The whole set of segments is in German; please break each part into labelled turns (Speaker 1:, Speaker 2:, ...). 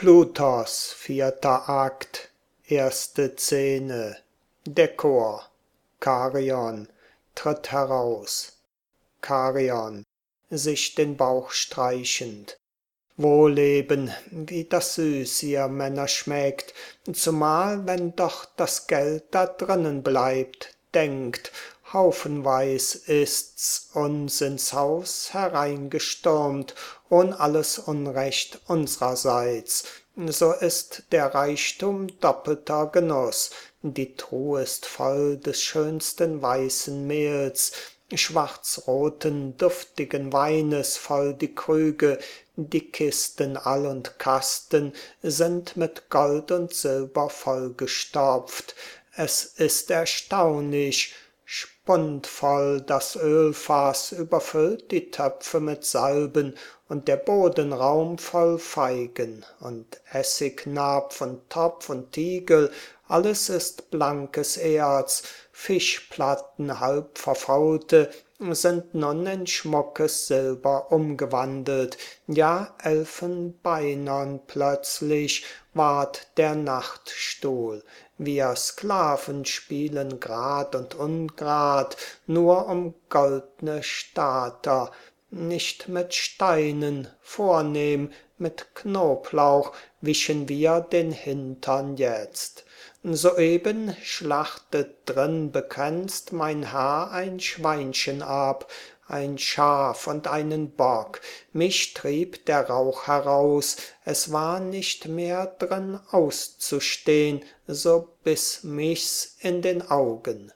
Speaker 1: Plutos, 4. Akt, 1. Szene. Der Chor. Charion tritt heraus. Charion, sich den Bauch streichend. Wohlleben, wie das süß ihr Männer schmeckt, zumal wenn doch das Geld da drinnen bleibt. Denkt, haufenweis ist's uns ins Haus hereingestürmt, ohn alles Unrecht unsrerseits. So ist der Reichtum doppelter Genuss, die Truh ist voll des schönsten weißen Mehls, schwarzroten, duftigen Weines voll die Krüge, die Kisten all und Kasten sind mit Gold und Silber vollgestopft. Es ist erstaunlich, spundvoll das Ölfass überfüllt die Töpfe mit Salben und der Bodenraum voll Feigen und Essignapf und Topf und Tiegel, alles ist blankes Erz, Fischplatten halb verfaulte sind nun in schmuckes Silber umgewandelt, ja elfenbeinern plötzlich ward der Nachtstuhl. Wir Sklaven spielen grad und ungrad, nur um goldne Stater, nicht mit Steinen, vornehm mit Knoblauch wischen wir den Hintern jetzt. Soeben schlachtet drin bekränzt mein Haar ein Schweinchen ab, ein Schaf und einen Bock, mich trieb der Rauch heraus, es war nicht mehr drin auszustehn, so biss mich's in den Augen.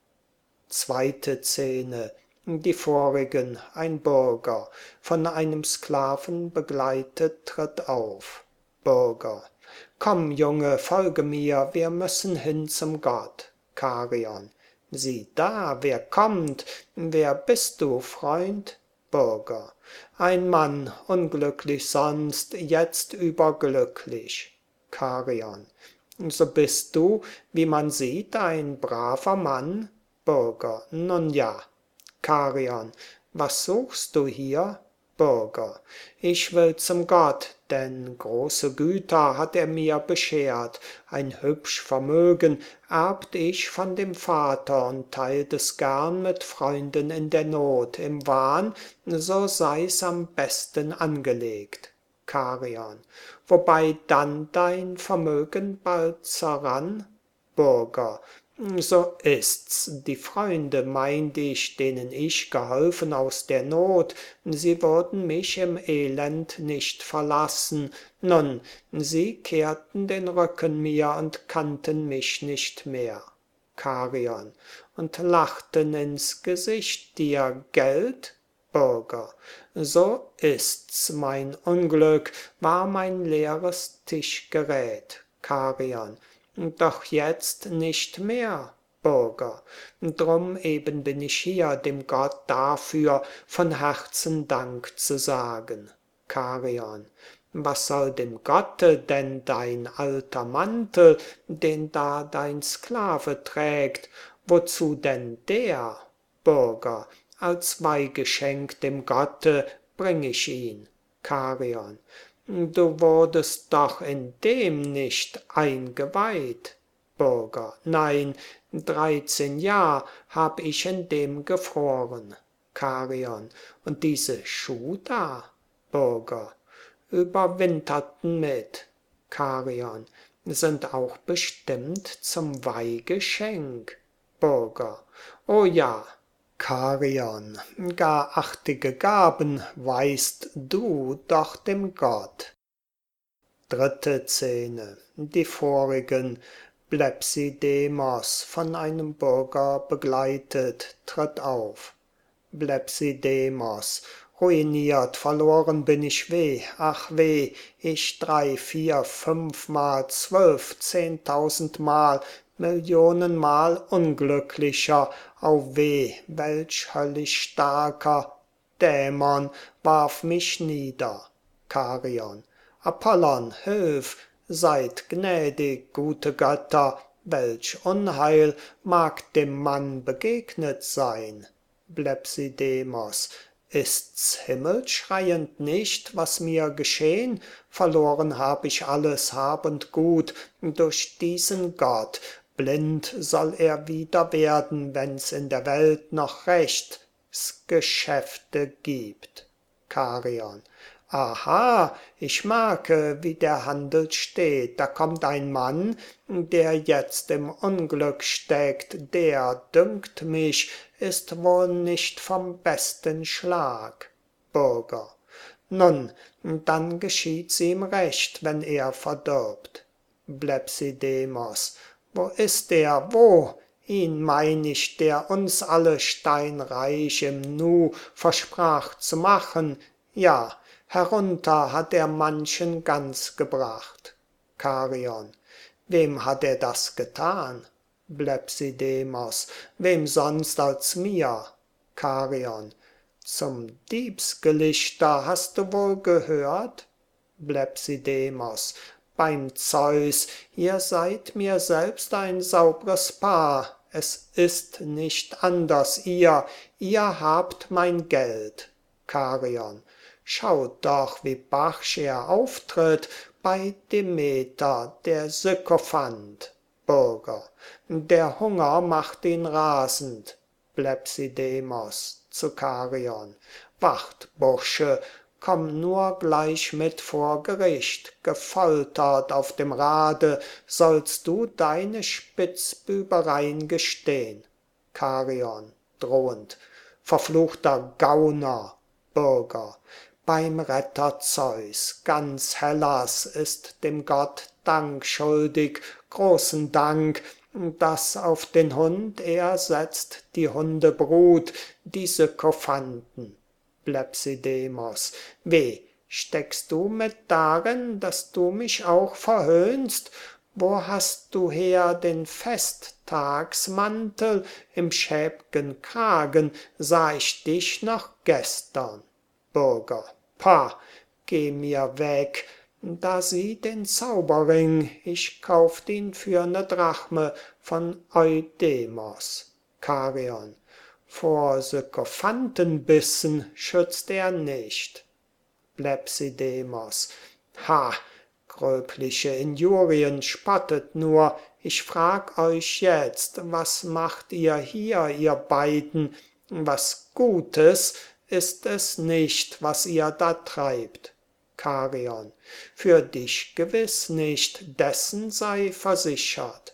Speaker 1: 2. Szene. Die vorigen, ein Bürger, von einem Sklaven begleitet, tritt auf. Bürger. Komm, Junge, folge mir, wir müssen hin zum Gott. Charion. Sieh da, wer kommt? Wer bist du, Freund? Bürger. Ein Mann, unglücklich sonst, jetzt überglücklich. Charion. So bist du, wie man sieht, ein braver Mann? Bürger. Nun ja. Charion. Was suchst du hier? Bürger. Ich will zum Gott, denn große Güter hat er mir beschert. Ein hübsch Vermögen erbt ich von dem Vater und teilt es gern mit Freunden in der Not, im Wahn, so sei's am besten angelegt. Charion. Wobei dann dein Vermögen bald zerrann? Bürger. So ist's, die Freunde meint ich, denen ich geholfen aus der Not, sie würden mich im Elend nicht verlassen. Nun, sie kehrten den Rücken mir und kannten mich nicht mehr. Charion. Und lachten ins Gesicht dir Geld? Bürger. So ist's, mein Unglück war mein leeres Tischgerät. Charion. Doch jetzt nicht mehr, Bürger. Drum eben bin ich hier, dem Gott dafür von Herzen Dank zu sagen. Charion. Was soll dem Gotte denn dein alter Mantel, den da dein Sklave trägt? Wozu denn der? Bürger. Als Weihgeschenk dem Gotte bring ich ihn. Charion. Du wurdest doch in dem nicht eingeweiht. Bürger. Nein, 13 Jahr hab ich in dem gefroren. Charion. Und diese Schuh da? Bürger. Überwinterten mit. Charion. Sind auch bestimmt zum Weihgeschenk. Bürger. O ja. Charion, gar artige Gaben weist du doch dem Gott. 3. Szene. Die vorigen, Blepsidemos, von einem Bürger begleitet, tritt auf. Blepsidemos. Ruiniert, verloren bin ich weh, ach weh, ich 3, 4, 5 Mal, 12, 10.000 Mal, Millionenmal unglücklicher, au weh, welch höllisch starker Dämon warf mich nieder. Charion. Apollon, hilf, seid gnädig, gute Götter, welch Unheil mag dem Mann begegnet sein? Blepsidemos. Ist's himmelschreiend nicht, was mir geschehn? Verloren hab ich alles Hab und Gut durch diesen Gott. Blind soll er wieder werden, wenn's in der Welt noch Rechts Geschäfte gibt. Charion. Aha, ich merke, wie der Handel steht. Da kommt ein Mann, der jetzt im Unglück steckt. Der, dünkt mich, ist wohl nicht vom besten Schlag. Bürger. Nun, dann geschieht's ihm recht, wenn er verdirbt. Blepsidemos. Wo ist er? Wo? Ihn mein ich, der uns alle steinreich im Nu versprach zu machen. Ja, herunter hat er manchen ganz gebracht. Charion. Wem hat er das getan? Blepsidemos. Wem sonst als mir? Charion. Zum Diebsgelichter hast du wohl gehört? Blepsidemos. Beim Zeus, ihr seid mir selbst ein saubres Paar. Es ist nicht anders, ihr habt mein Geld. Charion. Schaut doch, wie barsch er auftritt bei Demeter, der Sykophant. Bürger. Der Hunger macht ihn rasend. Blepsidemos zu Charion. Wacht, Bursche, komm nur gleich mit vor Gericht. Gefoltert auf dem Rade sollst du deine Spitzbübereien gestehn. Charion drohend. Verfluchter Gauner. Bürger. Beim Retter Zeus, ganz Hellas ist dem Gott Dank schuldig, großen Dank, dass auf den Hund er setzt die Hundebrut, die Sykophanten. Blepsidemos. Weh, steckst du mit darin, dass du mich auch verhöhnst? Wo hast du her den Festtagsmantel? Im schäb'gen Kragen sah ich dich noch gestern. Bürger. Pah, geh mir weg, da sieh den Zauberring, ich kauft ihn für ne Drachme von Eudemos. Charion. Vor Sykophantenbissen schützt er nicht. Blepsidemos. Ha, gröbliche Injurien, spottet nur. Ich frag euch jetzt, was macht ihr hier, ihr beiden? Was Gutes ist es nicht, was ihr da treibt. Charion. Für dich gewiss nicht, dessen sei versichert.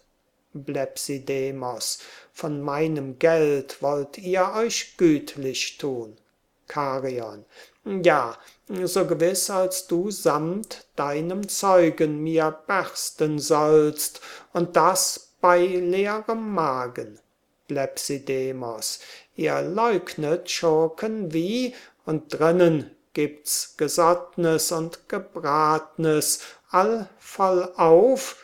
Speaker 1: Blepsidemos. Von meinem Geld wollt ihr euch gütlich tun. Charion. Ja, so gewiss als du samt deinem Zeugen mir bersten sollst, und das bei leerem Magen. Blepsidemos. Ihr leugnet Schurken wie, und drinnen gibt's Gesottnes und Gebratnes, all vollauf.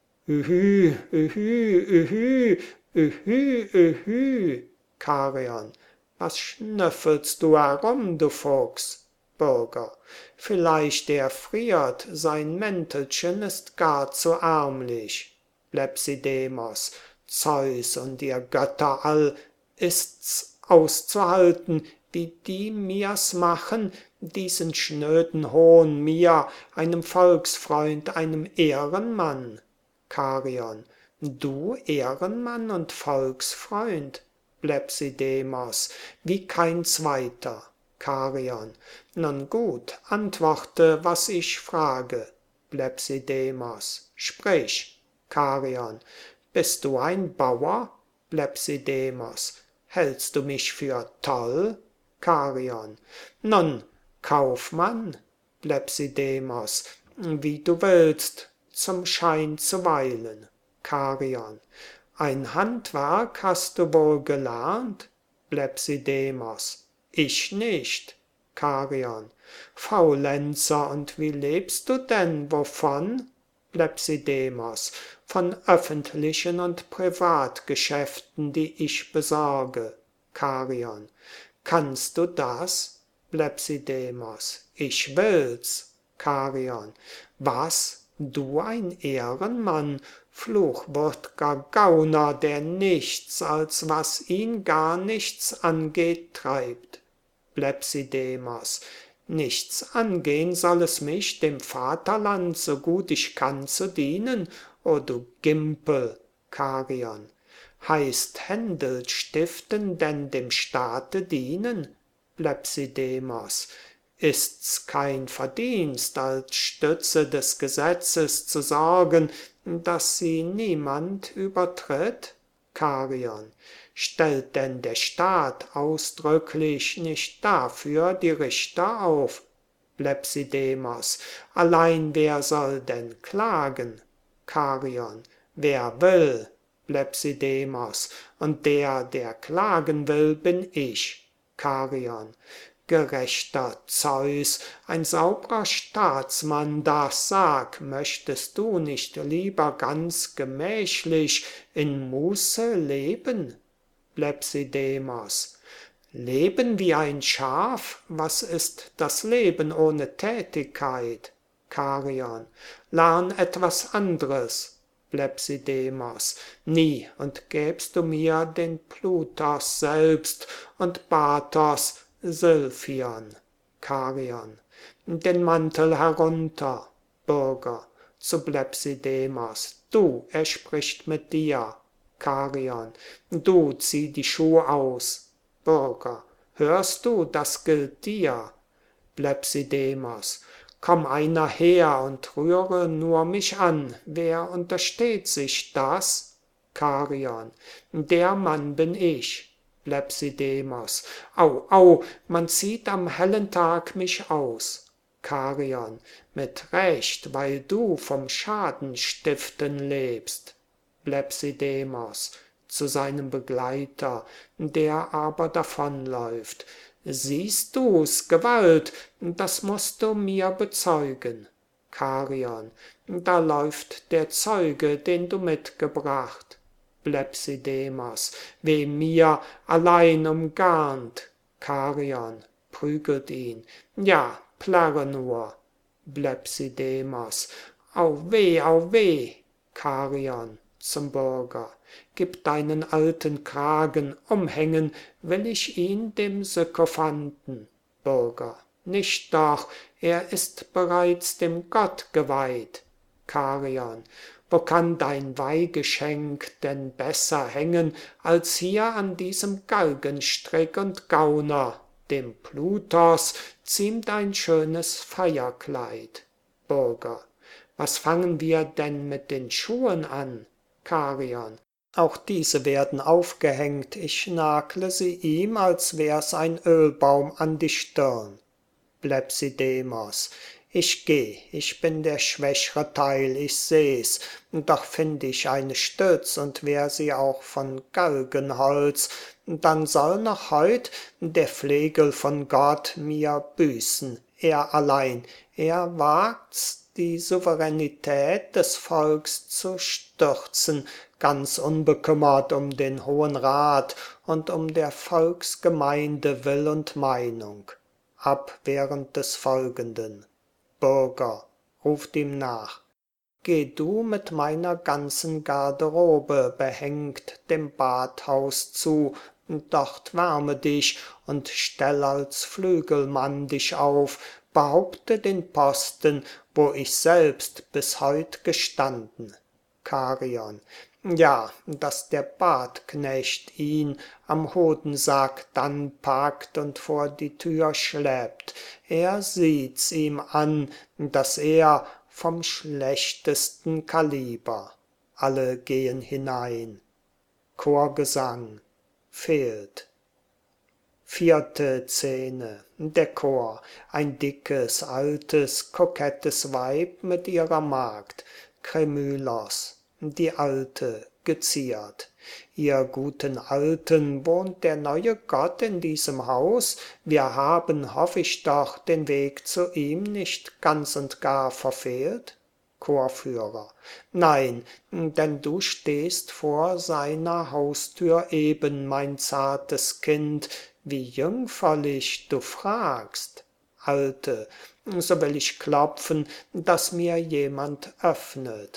Speaker 1: Ühü, ühü, ühü, ühü, ühü. Charion. Was schnüffelst du herum, du Fuchs? Bürger. Vielleicht er friert, sein Mäntelchen ist gar zu ärmlich. Blepsidemos. Zeus und ihr Götter all, ist's auszuhalten, wie die mir's machen, diesen schnöden Hohn mir, einem Volksfreund, einem Ehrenmann. Charion. Du Ehrenmann und Volksfreund? Blepsidemos. Wie kein zweiter. Charion. Nun gut, antworte, was ich frage. Blepsidemos. Sprich. Charion. Bist du ein Bauer? Blepsidemos. Hältst du mich für toll? Charion. Nun, Kaufmann? Blepsidemos. Wie du willst, zum Schein zuweilen. Charion. Ein Handwerk hast du wohl gelernt? Blepsidemos. Ich nicht. Charion. Faulenzer, und wie lebst du denn, wovon? Blepsidemos. Von öffentlichen und Privatgeschäften, die ich besorge. Charion. Kannst du das? Blepsidemos. Ich will's. Charion. Was? Du ein Ehrenmann? Fluchwürd'ger Gauner, der nichts, als was ihn gar nichts angeht, treibt. Blepsidemos. Nichts angehn soll es mich, dem Vaterland, so gut ich kann, zu dienen, o du Gimpel, Charion. Heißt Händel stiften denn dem Staate dienen? Blepsidemos. Ist's kein Verdienst, als Stütze des Gesetzes zu sorgen, dass sie niemand übertritt? Charion. Stellt denn der Staat ausdrücklich nicht dafür die Richter auf? Blepsidemos. Allein wer soll denn klagen? Charion. Wer will? Blepsidemos. Und der klagen will, bin ich. Charion. Gerechter Zeus, ein saubrer Staatsmann, das sag, möchtest du nicht lieber ganz gemächlich in Muße leben? Blepsidemos. Leben wie ein Schaf? Was ist das Leben ohne Tätigkeit? Charion. Lern etwas anderes. Blepsidemos. Nie, und gäbst du mir den Plutos selbst und Bathos, Sylphion. Charion. Den Mantel herunter. Bürger. Zu Blepsidemos. Du, er spricht mit dir. Charion. Du, zieh die Schuhe aus. Bürger. Hörst du, das gilt dir. Blepsidemos. Komm einer her und rühre nur mich an. Wer untersteht sich das? Charion. Der Mann bin ich. Blepsidemos. Au, au, man zieht am hellen Tag mich aus. Charion. Mit Recht, weil du vom Schadenstiften lebst. Blepsidemos. Zu seinem Begleiter, der aber davonläuft. Siehst du's, Gewalt, das musst du mir bezeugen. Charion. Da läuft der Zeuge, den du mitgebracht. Blepsidemos. Weh mir, allein umgarnt. Charion. Prügelt ihn. Ja, plärre nur. Blepsidemos. Au weh, Charion. Zum Bürger. Gib deinen alten Kragen, umhängen will ich ihn dem Sykophanten. Bürger. Nicht doch, er ist bereits dem Gott geweiht. Charion. Wo kann dein Weihgeschenk denn besser hängen, als hier an diesem Galgenstrick und Gauner? Dem Plutos ziemt ein schönes Feierkleid. Bürger. Was fangen wir denn mit den Schuhen an? Charion. Auch diese werden aufgehängt, ich nagle sie ihm, als wär's ein Ölbaum an die Stirn. Blepsidemos. Ich geh, ich bin der schwächre Teil, ich seh's, doch find ich eine Stütz und wär sie auch von Galgenholz, dann soll noch heut der Flegel von Gott mir büßen, er allein, er wagt's, die Souveränität des Volks zu stürzen, ganz unbekümmert um den Hohen Rat und um der Volksgemeinde Will und Meinung. Ab während des Folgenden. Bürger, ruft ihm nach. Geh du mit meiner ganzen Garderobe behängt dem Badhaus zu, dort wärme dich und stell als Flügelmann dich auf, behaupte den Posten, wo ich selbst bis heut gestanden. Charion. Ja, dass der Badknecht ihn am Hodensack dann packt und vor die Tür schleppt. Er sieht's ihm an, dass er vom schlechtesten Kaliber. Alle gehen hinein. Chorgesang. Fehlt. Vierte Szene. Der Chor. Ein dickes, altes, kokettes Weib mit ihrer Magd. Kremylos. Die Alte, geziert. Ihr guten Alten, wohnt der neue Gott in diesem Haus? Wir haben, hoff ich doch, den Weg zu ihm nicht ganz und gar verfehlt? Chorführer. Nein, denn du stehst vor seiner Haustür eben, mein zartes Kind, wie jüngferlich du fragst. Alte. So will ich klopfen, dass mir jemand öffnet.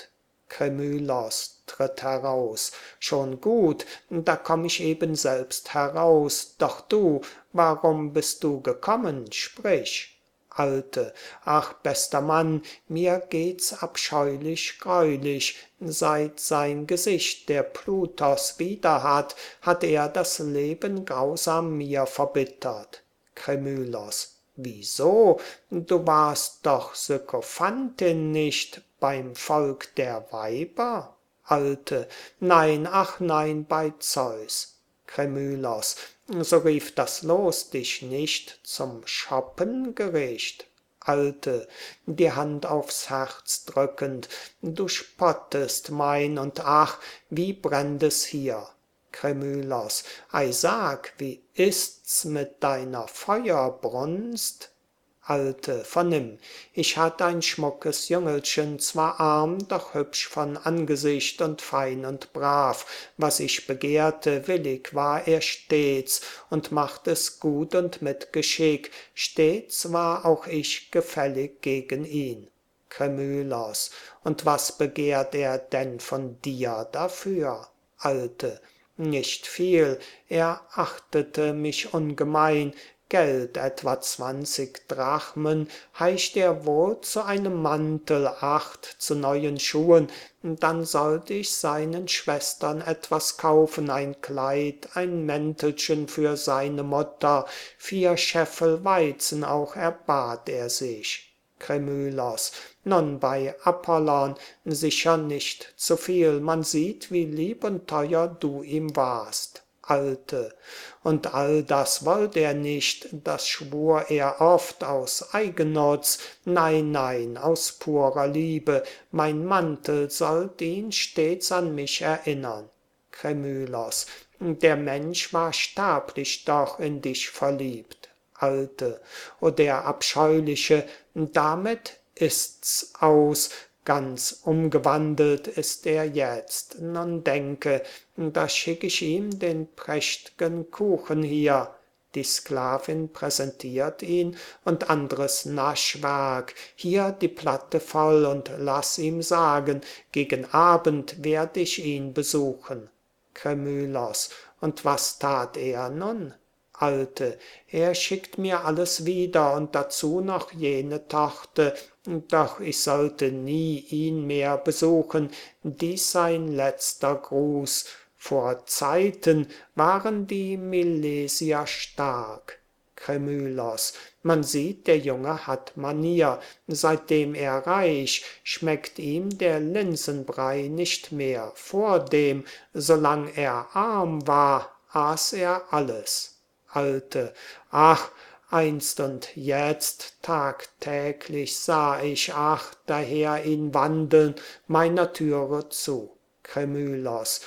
Speaker 1: Kremylos tritt heraus. Schon gut, da komm ich eben selbst heraus. Doch du, warum bist du gekommen? Sprich. Alte, ach, bester Mann, mir geht's abscheulich greulich. Seit sein Gesicht der Plutos wieder hat er das Leben grausam mir verbittert. Kremylos, wieso? Du warst doch Sykophantin nicht beim Volk der Weiber? Alte, nein, ach nein, bei Zeus. Kremylos, so rief das Los dich nicht zum Schoppengericht. Alte, die Hand aufs Herz drückend, du spottest mein und ach, wie brennt es hier. Kremylos, ei sag, wie ist's mit deiner Feuerbrunst? Alte, vernimm, ich hatt ein schmuckes Jüngelchen, zwar arm, doch hübsch von Angesicht und fein und brav. Was ich begehrte, willig war er stets und macht es gut und mit Geschick. Stets war auch ich gefällig gegen ihn. Kremylos, und was begehrt er denn von dir dafür? Alte, nicht viel, er achtete mich ungemein, Geld, etwa 20 Drachmen, heischt er wohl zu einem Mantel, 8 zu neuen Schuhen, dann sollt ich seinen Schwestern etwas kaufen, ein Kleid, ein Mäntelchen für seine Mutter, 4 Scheffel Weizen auch erbat er sich. Kremylos, nun bei Apollon sicher nicht zu viel, man sieht, wie lieb und teuer du ihm warst. Alte, und all das wollt er nicht, das schwur er oft aus Eigennutz, nein, nein, aus purer Liebe, mein Mantel sollt ihn stets an mich erinnern. Kremylos, der Mensch war sterblich doch in dich verliebt. Alte, o der abscheuliche, damit ist's aus, ganz umgewandelt ist er jetzt. Nun denke, da schick ich ihm den prächt'gen Kuchen hier. Die Sklavin präsentiert ihn und andres Naschwerk. Hier die Platte voll und lass ihm sagen, gegen Abend werd ich ihn besuchen. Kremylos, und was tat er nun? Alte, er schickt mir alles wieder und dazu noch jene Torte, doch ich sollte nie ihn mehr besuchen, dies sein letzter Gruß. Vor Zeiten waren die Milesier stark. Kremylos, man sieht, der Junge hat Manier, seitdem er reich, schmeckt ihm der Linsenbrei nicht mehr. Vordem, solang er arm war, aß er alles. Alte, ach, einst und jetzt, tagtäglich sah ich, ach, daher ihn wandeln meiner Türe zu. Kremylos,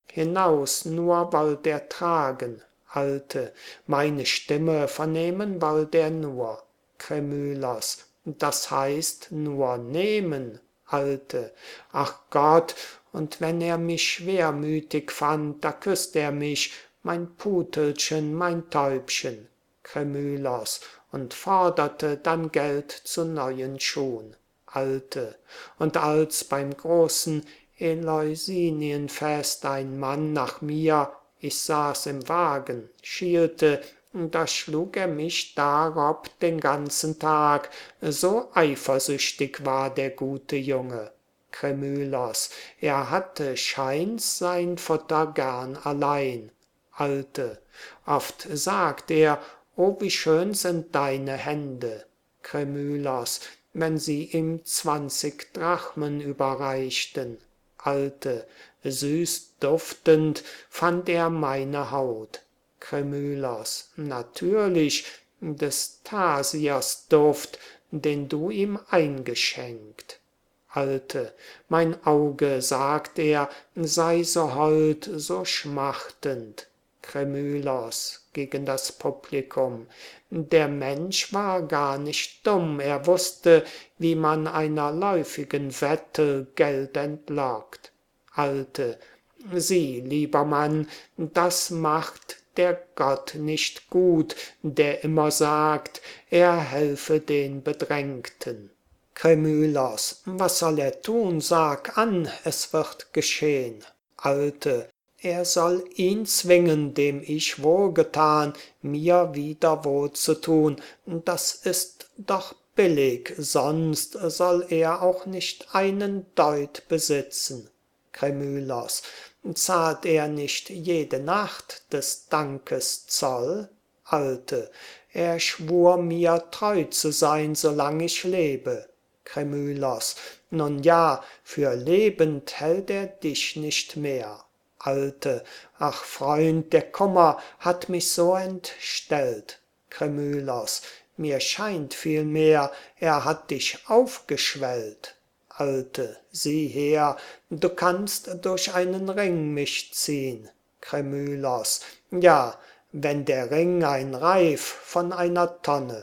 Speaker 1: hinaus nur wollt er tragen. Alte, meine Stimme vernehmen wollt er nur. Kremylos, das heißt nur nehmen. Alte, ach Gott, und wenn er mich schwermütig fand, da küsst er mich, mein Putelchen, mein Täubchen. Kremylos, und forderte dann Geld zu neuen Schuhen. Alte, und als beim großen Eleusinienfest ein Mann nach mir, ich saß im Wagen, schielte, da schlug er mich darob den ganzen Tag, so eifersüchtig war der gute Junge. Kremylos, er hatte scheins sein Futter gern allein. Alte, oft sagt er, o wie schön sind deine Hände. Kremylos, wenn sie ihm 20 Drachmen überreichten. Alte, süß duftend fand er meine Haut. Kremylos, natürlich des Thasiers Duft, den du ihm eingeschenkt. Alte, mein Auge, sagt er, sei so hold, so schmachtend. Kremylos gegen das Publikum. Der Mensch war gar nicht dumm, er wusste, wie man einer läufigen Wette Geld entlockt. Alte, sieh, lieber Mann, das macht der Gott nicht gut, der immer sagt, er helfe den Bedrängten. Kremylos, was soll er tun? Sag an, es wird geschehn. Alte, er soll ihn zwingen, dem ich wohlgetan, mir wieder wohl zu tun. Das ist doch billig, sonst soll er auch nicht einen Deut besitzen. Kremylos, zahlt er nicht jede Nacht des Dankes Zoll? Alte, er schwur mir treu zu sein, solang ich lebe. Kremylos, nun ja, für lebend hält er dich nicht mehr. Alte, ach Freund, der Kummer hat mich so entstellt. Kremylos, mir scheint vielmehr, er hat dich aufgeschwellt. Alte, sieh her, du kannst durch einen Ring mich ziehn. Kremylos, ja, wenn der Ring ein Reif von einer Tonne.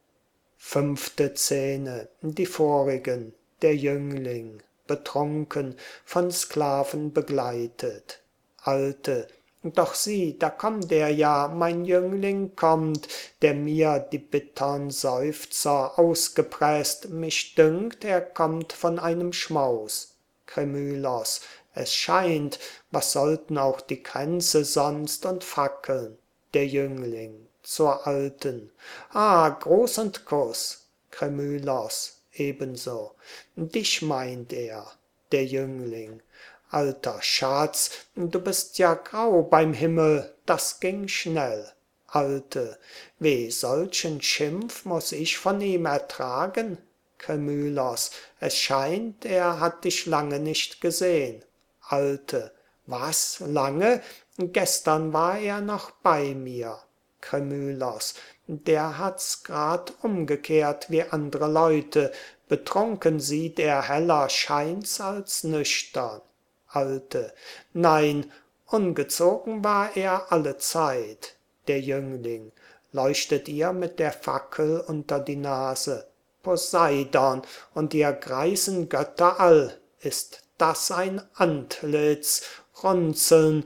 Speaker 1: Fünfte Szene, die vorigen, der Jüngling, betrunken, von Sklaven begleitet. Alte, doch sieh, da kommt er ja, mein Jüngling kommt, der mir die bittern Seufzer ausgepresst, mich dünkt, er kommt von einem Schmaus. Kremylos, es scheint, was sollten auch die Kränze sonst und Fackeln? Der Jüngling zur Alten. Ah, Gruß und Kuss. Kremylos, ebenso. Dich meint er, der Jüngling. Alter Schatz, du bist ja grau beim Himmel, das ging schnell. Alte, weh, solchen Schimpf muß ich von ihm ertragen? Kremylos, es scheint, er hat dich lange nicht gesehn. Alte, was, lange? Gestern war er noch bei mir. Kremylos, der hat's grad umgekehrt wie andre Leute, betrunken sieht er heller scheint's als nüchtern. Alte, nein, ungezogen war er allezeit. Der Jüngling, leuchtet ihr mit der Fackel unter die Nase. Poseidon und ihr greisen Götter all, ist das ein Antlitz, runzeln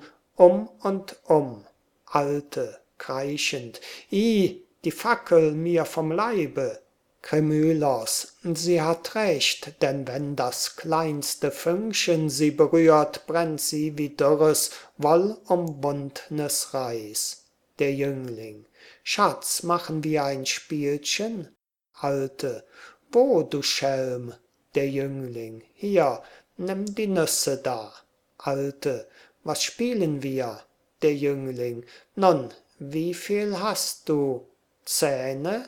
Speaker 1: und um. Alte, kreischend, ih, die Fackel mir vom Leibe. Kremylos, sie hat recht, denn wenn das kleinste Fünkchen sie berührt, brennt sie wie dürres, wollumwundnes Reis. Der Jüngling, Schatz, machen wir ein Spielchen? Alte, wo, du Schelm? Der Jüngling, hier, nimm die Nüsse da. Alte, was spielen wir? Der Jüngling, nun, wie viel hast du? Zähne?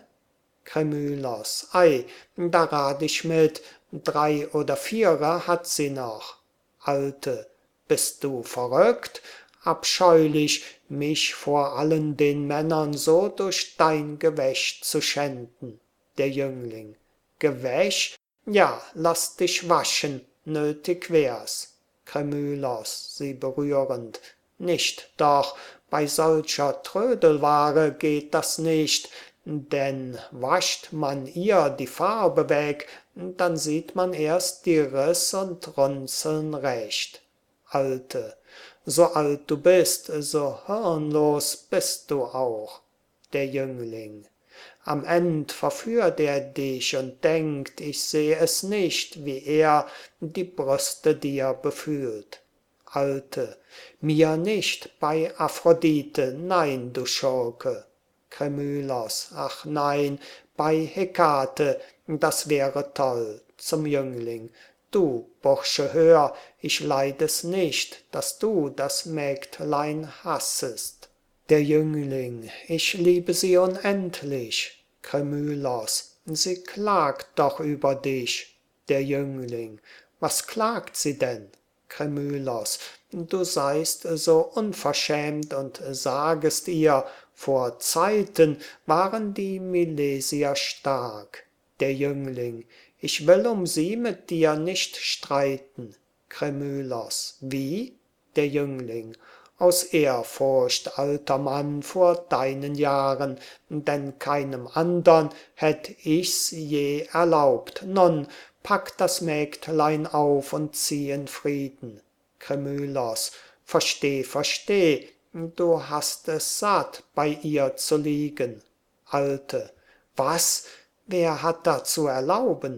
Speaker 1: Kremylos, ei, da rat ich mit, 3 oder 4 hat sie noch. Alte, bist du verrückt? Abscheulich, mich vor allen den Männern so durch dein Gewäsch zu schänden. Der Jüngling, Gewäsch? Ja, lass dich waschen, nötig wär's. Kremylos, sie berührend, nicht doch, bei solcher Trödelware geht das nicht, denn wascht man ihr die Farbe weg, dann sieht man erst die Riss und Runzeln recht. Alte, so alt du bist, so hirnlos bist du auch. Der Jüngling, am End verführt er dich und denkt, ich seh es nicht, wie er die Brüste dir befühlt. Alte, mir nicht, bei Aphrodite, nein, du Schurke. Kremylos, ach nein, bei Hekate, das wäre toll, zum Jüngling. Du, Bursche, hör, ich leid es nicht, dass du das Mägdlein hassest. Der Jüngling, ich liebe sie unendlich. Kremylos, sie klagt doch über dich. Der Jüngling, was klagt sie denn? Kremylos, du seist so unverschämt und sagest ihr, vor Zeiten waren die Milesier stark. Der Jüngling, ich will um sie mit dir nicht streiten. Kremylos, wie? Der Jüngling, aus Ehrfurcht, alter Mann, vor deinen Jahren, denn keinem andern hätt ich's je erlaubt. Nun, pack das Mägdlein auf und zieh in Frieden. Kremylos, versteh, versteh, du hast es satt, bei ihr zu liegen. Alte, was? Wer hat dazu erlauben?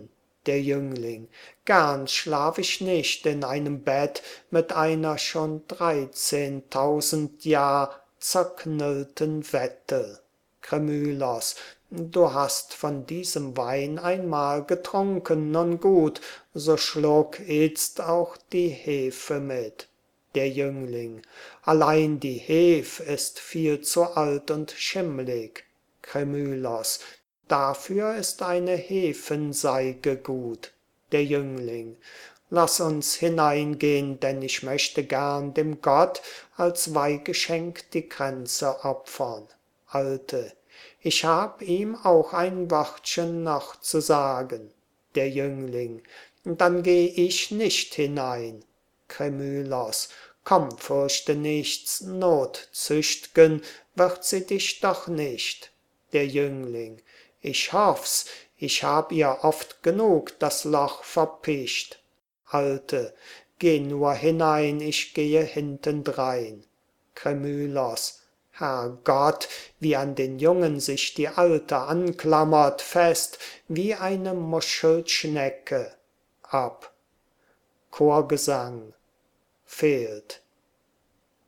Speaker 1: Der Jüngling: Gern schlaf ich nicht in einem Bett mit einer schon 13.000 Jahr zerknüllten Wette. Kremylos: Du hast von diesem Wein einmal getrunken, nun gut, so schluck itzt auch die Hefe mit. Der Jüngling: Allein die hef ist viel zu alt und schimmlig. Kremylos: Dafür ist eine Hefenseige gut. Der Jüngling: Lass uns hineingehn, denn ich möchte gern dem Gott als Weihgeschenk die Kränze opfern. Alte: Ich hab ihm auch ein Wörtchen noch zu sagen. Der Jüngling: Dann geh ich nicht hinein. Kremylos: Komm, fürchte nichts, Not zücht'gen wird sie dich doch nicht. Der Jüngling: Ich hoff's, ich hab ihr oft genug das Loch verpischt. Alte: Geh nur hinein, ich gehe hintendrein. Kremylos: Herrgott, wie an den Jungen sich die Alte anklammert, fest wie eine Muschelschnecke. Ab. Chorgesang. Fehlt.